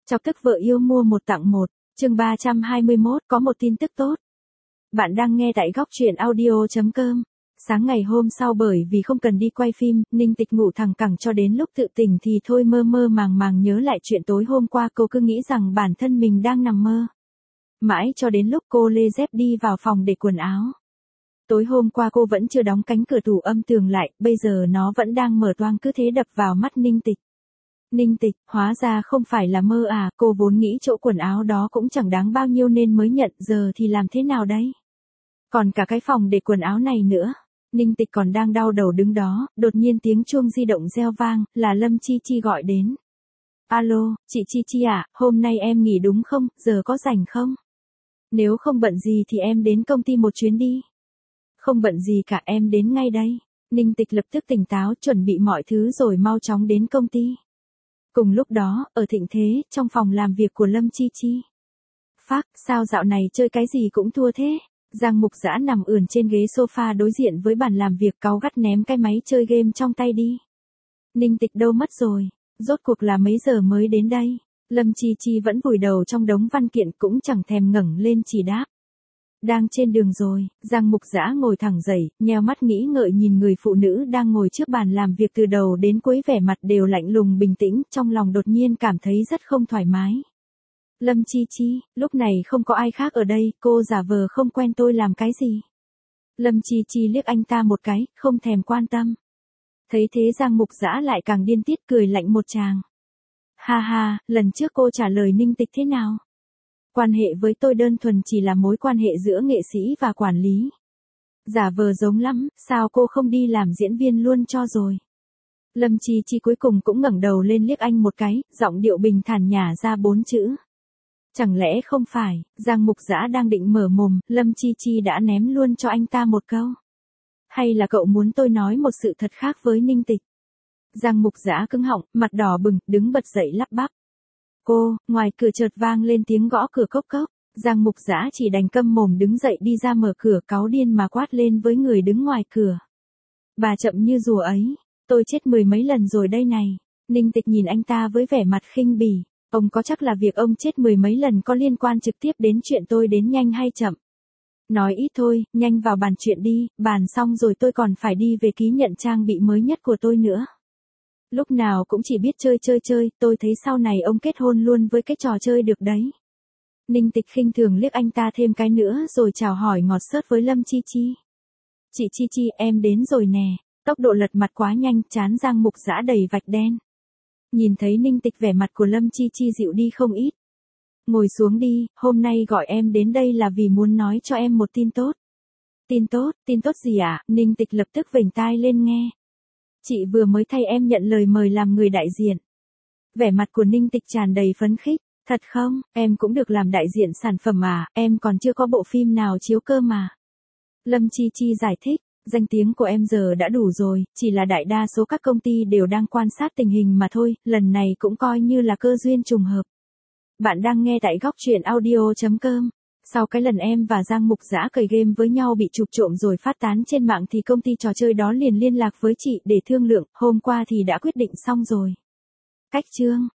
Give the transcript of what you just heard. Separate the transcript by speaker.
Speaker 1: Chọc tức vợ yêu mua một tặng một, chương 321 có một tin tức tốt. Bạn đang nghe tại góc truyện audio.com. Sáng ngày hôm sau bởi vì không cần đi quay phim, Ninh Tịch ngủ thẳng cẳng cho đến lúc tự tỉnh thì thôi mơ mơ màng màng nhớ lại chuyện tối hôm qua cô cứ nghĩ rằng bản thân mình đang nằm mơ. Mãi cho đến lúc cô lê dép đi vào phòng để quần áo. Tối hôm qua cô vẫn chưa đóng cánh cửa tủ âm tường lại, bây giờ nó vẫn đang mở toang cứ thế đập vào mắt Ninh Tịch. Ninh Tịch, hóa ra không phải là mơ à, cô vốn nghĩ chỗ quần áo đó cũng chẳng đáng bao nhiêu nên mới nhận, giờ thì làm thế nào đấy? Còn cả cái phòng để quần áo này nữa. Ninh Tịch còn đang đau đầu đứng đó, đột nhiên tiếng chuông di động reo vang, là Lâm Chi Chi gọi đến. Alo, chị Chi Chi à, hôm nay em nghỉ đúng không, giờ có rảnh không? Nếu không bận gì thì em đến công ty một chuyến đi. Không bận gì cả, em đến ngay đây. Ninh Tịch lập tức tỉnh táo chuẩn bị mọi thứ rồi mau chóng đến công ty. Cùng lúc đó, ở Thịnh Thế, trong phòng làm việc của Lâm Chi Chi. Phác, sao dạo này chơi cái gì cũng thua thế? Giang Mục Dã nằm ườn trên ghế sofa đối diện với bàn làm việc cáu gắt ném cái máy chơi game trong tay đi. Ninh Tịch đâu mất rồi? Rốt cuộc là mấy giờ mới đến đây? Lâm Chi Chi vẫn vùi đầu trong đống văn kiện cũng chẳng thèm ngẩng lên chỉ đáp. Đang trên đường rồi. Giang Mục Dã ngồi thẳng dậy, nheo mắt nghĩ ngợi nhìn người phụ nữ đang ngồi trước bàn làm việc từ đầu đến cuối vẻ mặt đều lạnh lùng bình tĩnh, trong lòng đột nhiên cảm thấy rất không thoải mái. Lâm Chi Chi, lúc này không có ai khác ở đây, cô giả vờ không quen tôi làm cái gì? Lâm Chi Chi liếc anh ta một cái, không thèm quan tâm. Thấy thế Giang Mục Dã lại càng điên tiết cười lạnh một tràng. Ha ha, lần trước cô trả lời Ninh Tịch thế nào? Quan hệ với tôi đơn thuần chỉ là mối quan hệ giữa nghệ sĩ và quản lý. Giả vờ giống lắm, sao cô không đi làm diễn viên luôn cho rồi? Lâm Chi Chi cuối cùng cũng ngẩng đầu lên liếc anh một cái, giọng điệu bình thản nhả ra 4 chữ. Chẳng lẽ không phải? Giang Mục Dã đang định mở mồm, Lâm Chi Chi đã ném luôn cho anh ta một câu. Hay là cậu muốn tôi nói một sự thật khác với Ninh Tịch? Giang Mục Dã cứng họng, mặt đỏ bừng, đứng bật dậy lắp bắp. Cô, ngoài cửa chợt vang lên tiếng gõ cửa cốc cốc. Giang Mục Dã chỉ đành câm mồm đứng dậy đi ra mở cửa, cáu điên mà quát lên với người đứng ngoài cửa. Bà chậm như rùa ấy, tôi chết 10 mấy lần rồi đây này. Ninh Tịch nhìn anh ta với vẻ mặt khinh bỉ. Ông có chắc là việc ông chết 10 mấy lần có liên quan trực tiếp đến chuyện tôi đến nhanh hay chậm? Nói ít thôi, nhanh vào bàn chuyện đi, bàn xong rồi tôi còn phải đi về ký nhận trang bị mới nhất của tôi nữa. Lúc nào cũng chỉ biết chơi, tôi thấy sau này ông kết hôn luôn với cái trò chơi được đấy. Ninh Tịch khinh thường liếc anh ta thêm cái nữa rồi chào hỏi ngọt xớt với Lâm Chi Chi. Chị Chi Chi, em đến rồi nè. Tốc độ lật mặt quá nhanh, trán Giang Mục Dã đầy vạch đen. Nhìn thấy Ninh Tịch vẻ mặt của Lâm Chi Chi dịu đi không ít. Ngồi xuống đi, hôm nay gọi em đến đây là vì muốn nói cho em một tin tốt. Tin tốt gì ạ? Ninh Tịch lập tức vểnh tai lên nghe. Chị vừa mới thay em nhận lời mời làm người đại diện. Vẻ mặt của Ninh Tịch tràn đầy phấn khích. Thật không, em cũng được làm đại diện sản phẩm à, em còn chưa có bộ phim nào chiếu cơ mà. Lâm Chi Chi giải thích, danh tiếng của em giờ đã đủ rồi, chỉ là đại đa số các công ty đều đang quan sát tình hình mà thôi, lần này cũng coi như là cơ duyên trùng hợp. Bạn đang nghe tại góc truyện audio.com. Sau cái lần em và Giang Mục Dã cày game với nhau bị chụp trộm rồi phát tán trên mạng thì công ty trò chơi đó liền liên lạc với chị để thương lượng, hôm qua thì đã quyết định xong rồi. Cách chương